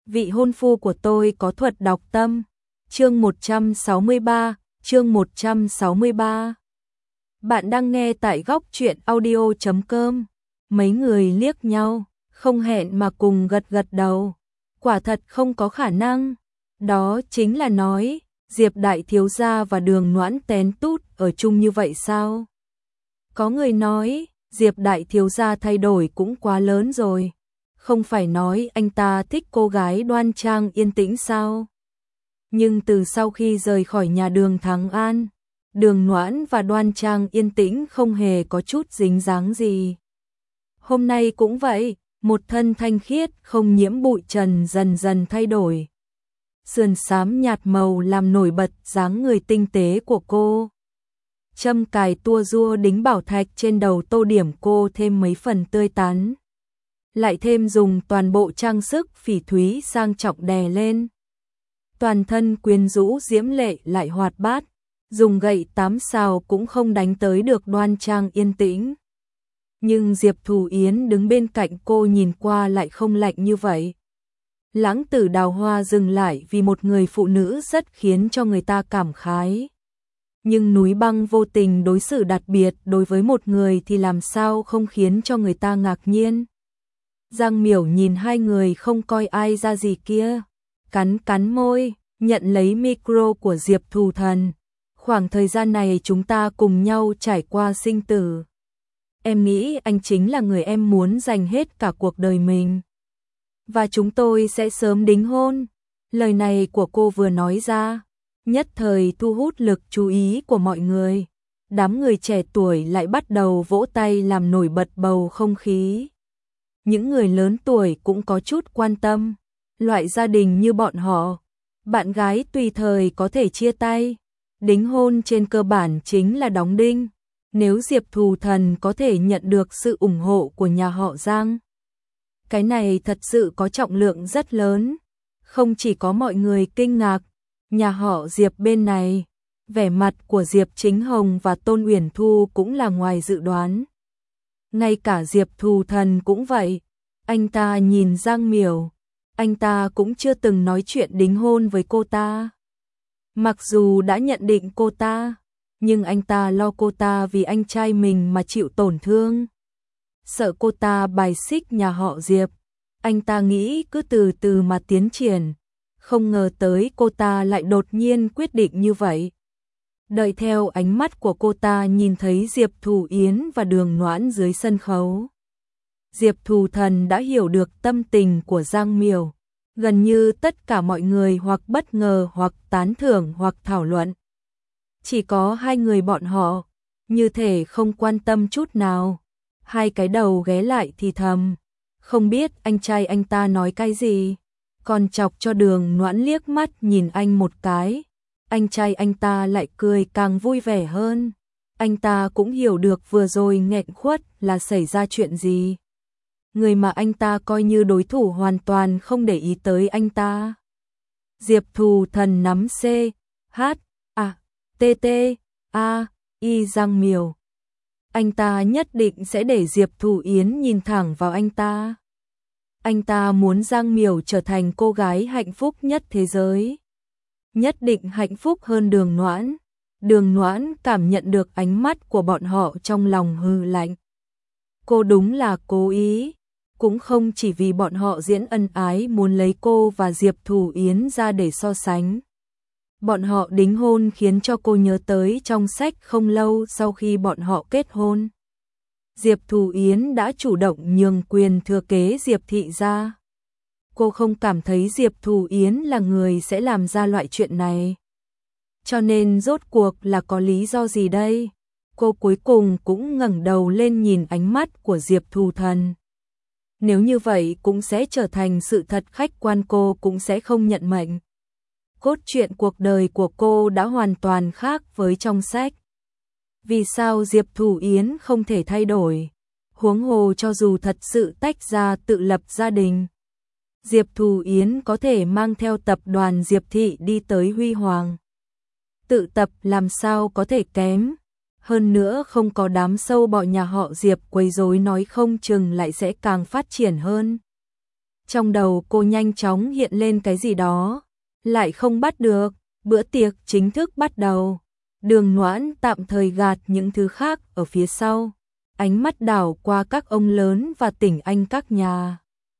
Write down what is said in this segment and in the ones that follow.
vị hôn phu của tôi có thuật đọc tâm. Chương 163. Bạn đang nghe tại góc truyện audio.com. Mấy người liếc nhau, không hẹn mà cùng gật gật đầu. Quả thật không có khả năng. Đó chính là nói, Diệp đại thiếu gia và Đường Noãn tén tút ở chung như vậy sao? Có người nói, Diệp đại thiếu gia thay đổi cũng quá lớn rồi. Không phải nói anh ta thích cô gái đoan trang yên tĩnh sao? Nhưng từ sau khi rời khỏi nhà Đường Thắng An, Đường Noãn và đoan trang yên tĩnh không hề có chút dính dáng gì. Hôm nay cũng vậy, một thân thanh khiết không nhiễm bụi trần dần dần thay đổi. Sườn xám nhạt màu làm nổi bật dáng người tinh tế của cô. Châm cài tua rua đính bảo thạch trên đầu tô điểm cô thêm mấy phần tươi tắn. Lại thêm dùng toàn bộ trang sức phỉ thúy sang trọng đè lên. Toàn thân quyến rũ diễm lệ lại hoạt bát, dùng gậy 8 sao cũng không đánh tới được đoan trang yên tĩnh. Nhưng Diệp Thù Yến đứng bên cạnh cô nhìn qua lại không lạnh như vậy. Lãng tử Đào Hoa dừng lại vì một người phụ nữ rất khiến cho người ta cảm khái. Nhưng núi băng vô tình đối xử đặc biệt đối với một người thì làm sao không khiến cho người ta ngạc nhiên. Giang Miểu nhìn hai người không coi ai ra gì kia, cắn môi, nhận lấy micro của Diệp Thù Thần. Khoảng thời gian này chúng ta cùng nhau trải qua sinh tử. Em nghĩ anh chính là người em muốn dành hết cả cuộc đời mình. Và chúng tôi sẽ sớm đính hôn. Lời này của cô vừa nói ra, nhất thời thu hút lực chú ý của mọi người. Đám người trẻ tuổi lại bắt đầu vỗ tay làm nổi bật bầu không khí. Những người lớn tuổi cũng có chút quan tâm. Loại gia đình như bọn họ, bạn gái tùy thời có thể chia tay. Đính hôn trên cơ bản chính là đóng đinh. Nếu Diệp Thù Thần có thể nhận được sự ủng hộ của nhà họ Giang, cái này thật sự có trọng lượng rất lớn. Không chỉ có mọi người kinh ngạc, nhà họ Diệp bên này, vẻ mặt của Diệp Chính Hồng và Tôn Uyển Thu cũng là ngoài dự đoán. Ngay cả Diệp Thù Thần cũng vậy, anh ta nhìn Giang Miểu, anh ta cũng chưa từng nói chuyện đính hôn với cô ta. Mặc dù đã nhận định cô ta, nhưng anh ta lo cô ta vì anh trai mình mà chịu tổn thương. Sợ cô ta bài xích nhà họ Diệp, anh ta nghĩ cứ từ từ mà tiến triển. Không ngờ tới cô ta lại đột nhiên quyết định như vậy. Đợi theo ánh mắt của cô ta nhìn thấy Diệp Thù Yến và Đường Noãn dưới sân khấu. Diệp Thù Thần đã hiểu được tâm tình của Giang Miểu. Gần như tất cả mọi người hoặc bất ngờ hoặc tán thưởng hoặc thảo luận. Chỉ có hai người bọn họ, như thể không quan tâm chút nào. Hai cái đầu ghé lại thì thầm. Không biết anh trai anh ta nói cái gì. Còn chọc cho Đường Noãn liếc mắt nhìn anh một cái. Anh trai anh ta lại cười càng vui vẻ hơn. Anh ta cũng hiểu được vừa rồi nghẹn khuất là xảy ra chuyện gì. Người mà anh ta coi như đối thủ hoàn toàn không để ý tới anh ta. Diệp Thù Thần nắm C, H, A, T, T, A, I Giang Miểu. Anh ta nhất định sẽ để Diệp Thù Yến nhìn thẳng vào anh ta. Anh ta muốn Giang Miểu trở thành cô gái hạnh phúc nhất thế giới. Nhất định hạnh phúc hơn Đường Noãn. Đường Noãn cảm nhận được ánh mắt của bọn họ trong lòng hừ lạnh. Cô đúng là cố ý. Cũng không chỉ vì bọn họ diễn ân ái muốn lấy cô và Diệp Thù Yến ra để so sánh. Bọn họ đính hôn khiến cho cô nhớ tới trong sách không lâu sau khi bọn họ kết hôn. Diệp Thù Yến đã chủ động nhường quyền thừa kế Diệp Thị ra. Cô không cảm thấy Diệp Thù Yến là người sẽ làm ra loại chuyện này. Cho nên rốt cuộc là có lý do gì đây? Cô cuối cùng cũng ngẩng đầu lên nhìn ánh mắt của Diệp Thù Thần. Nếu như vậy cũng sẽ trở thành sự thật, khách quan cô cũng sẽ không nhận mệnh. Cốt truyện cuộc đời của cô đã hoàn toàn khác với trong sách. Vì sao Diệp Thù Yến không thể thay đổi? Huống hồ cho dù thật sự tách ra tự lập gia đình, Diệp Thù Yến có thể mang theo tập đoàn Diệp Thị đi tới huy hoàng. Tự tập làm sao có thể kém? Hơn nữa không có đám sâu bọ nhà họ Diệp quấy rối nói không chừng lại sẽ càng phát triển hơn. Trong đầu cô nhanh chóng hiện lên cái gì đó, lại không bắt được. Bữa tiệc chính thức bắt đầu. Đường Noãn tạm thời gạt những thứ khác ở phía sau, ánh mắt đảo qua các ông lớn và Tỉnh Anh các nhà.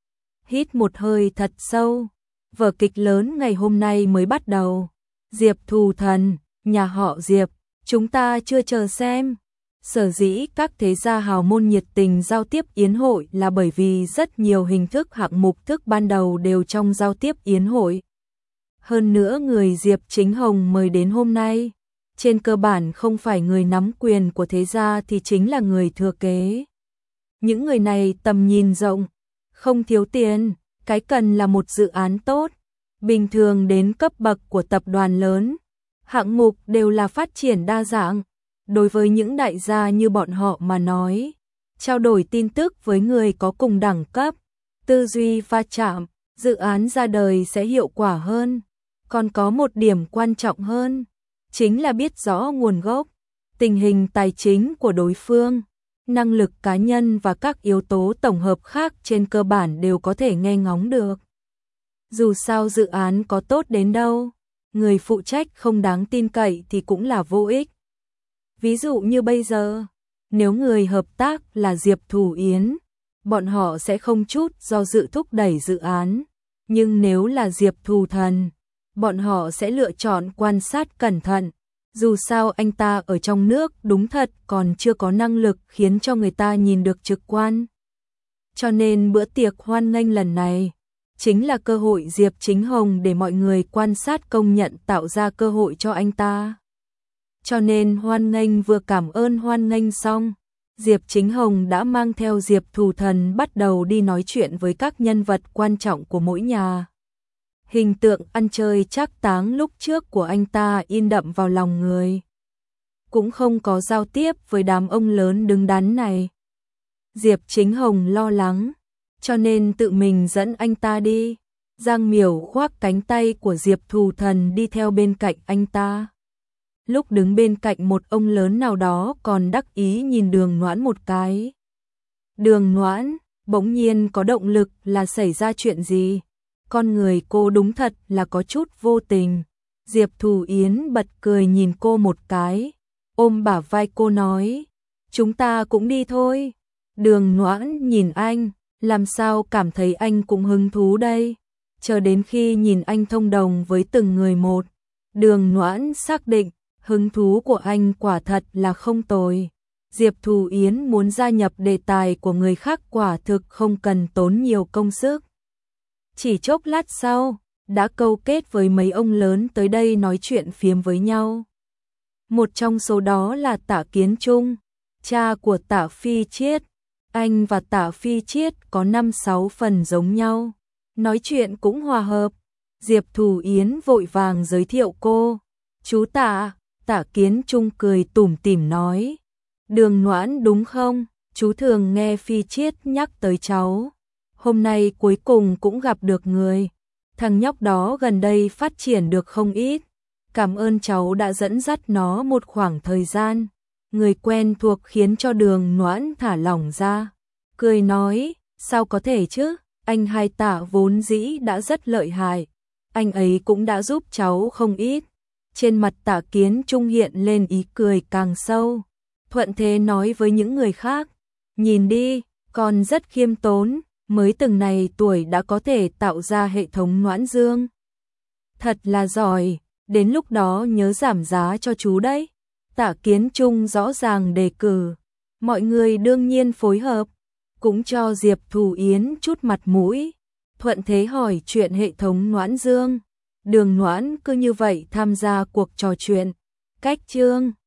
Hít một hơi thật sâu, vở kịch lớn ngày hôm nay mới bắt đầu. Diệp Thù Thần, nhà họ Diệp, chúng ta chưa chờ xem. Sở dĩ các thế gia hào môn nhiệt tình giao tiếp yến hội là bởi vì rất nhiều hình thức hạng mục thức ban đầu đều trong giao tiếp yến hội. Hơn nữa người Diệp Chính Hồng mời đến hôm nay, trên cơ bản không phải người nắm quyền của thế gia thì chính là người thừa kế. Những người này tầm nhìn rộng, không thiếu tiền, cái cần là một dự án tốt, bình thường đến cấp bậc của tập đoàn lớn. Hạng mục đều là phát triển đa dạng. Đối với những đại gia như bọn họ mà nói, trao đổi tin tức với người có cùng đẳng cấp, tư duy va chạm, dự án ra đời sẽ hiệu quả hơn. Còn có một điểm quan trọng hơn, chính là biết rõ nguồn gốc, tình hình tài chính của đối phương, năng lực cá nhân và các yếu tố tổng hợp khác trên cơ bản đều có thể nghe ngóng được. Dù sao dự án có tốt đến đâu, người phụ trách không đáng tin cậy thì cũng là vô ích. Ví dụ như bây giờ, nếu người hợp tác là Diệp Thù Yến, bọn họ sẽ không chút do dự thúc đẩy dự án. Nhưng nếu là Diệp Thù Thần, bọn họ sẽ lựa chọn quan sát cẩn thận. Dù sao anh ta ở trong nước đúng thật còn chưa có năng lực khiến cho người ta nhìn được trực quan. Cho nên bữa tiệc hoan nghênh lần này chính là cơ hội Diệp Chính Hồng để mọi người quan sát công nhận tạo ra cơ hội cho anh ta. Cho nên hoan nghênh vừa cảm ơn hoan nghênh xong, Diệp Chính Hồng đã mang theo Diệp Thù Thần bắt đầu đi nói chuyện với các nhân vật quan trọng của mỗi nhà. Hình tượng ăn chơi trác táng lúc trước của anh ta in đậm vào lòng người. Cũng không có giao tiếp với đám ông lớn đứng đắn này. Diệp Chính Hồng lo lắng, cho nên tự mình dẫn anh ta đi. Giang Miểu khoác cánh tay của Diệp Thù Thần đi theo bên cạnh anh ta. Lúc đứng bên cạnh một ông lớn nào đó còn đắc ý nhìn Đường Noãn một cái. Đường Noãn, bỗng nhiên có động lực là xảy ra chuyện gì? Con người cô đúng thật là có chút vô tình. Diệp Thù Yến bật cười nhìn cô một cái, ôm bả vai cô nói, chúng ta cũng đi thôi. Đường Noãn nhìn anh, làm sao cảm thấy anh cũng hứng thú đây? Chờ đến khi nhìn anh thông đồng với từng người một, Đường Noãn xác định hứng thú của anh quả thật là không tồi. Diệp Thù Yến muốn gia nhập đề tài của người khác quả thực không cần tốn nhiều công sức. Chỉ chốc lát sau, đã câu kết với mấy ông lớn tới đây nói chuyện phiếm với nhau. Một trong số đó là Tạ Kiến Trung, cha của Tạ Phi Chiết. Anh và Tạ Phi Chiết có 5-6 phần giống nhau, nói chuyện cũng hòa hợp. Diệp Thù Yến vội vàng giới thiệu cô. Chú Tạ. Tạ Kiến Trung cười tủm tỉm nói. Đường Noãn đúng không? Chú thường nghe Phi Chiết nhắc tới cháu. Hôm nay cuối cùng cũng gặp được người. Thằng nhóc đó gần đây phát triển được không ít. Cảm ơn cháu đã dẫn dắt nó một khoảng thời gian. Người quen thuộc khiến cho Đường Noãn thả lỏng ra. Cười nói, sao có thể chứ? Anh hai Tạ vốn dĩ đã rất lợi hại. Anh ấy cũng đã giúp cháu không ít. Trên mặt Tạ Kiến Trung hiện lên ý cười càng sâu. Thuận thế nói với những người khác. Nhìn đi, con rất khiêm tốn. Mới từng này tuổi đã có thể tạo ra hệ thống Noãn Dương. Thật là giỏi, đến lúc đó nhớ giảm giá cho chú đấy. Tạ Kiến Trung rõ ràng đề cử. Mọi người đương nhiên phối hợp, cũng cho Diệp Thù Yến chút mặt mũi. Thuận thế hỏi chuyện hệ thống Noãn Dương. Đường Noãn cứ như vậy tham gia cuộc trò chuyện. Cách chương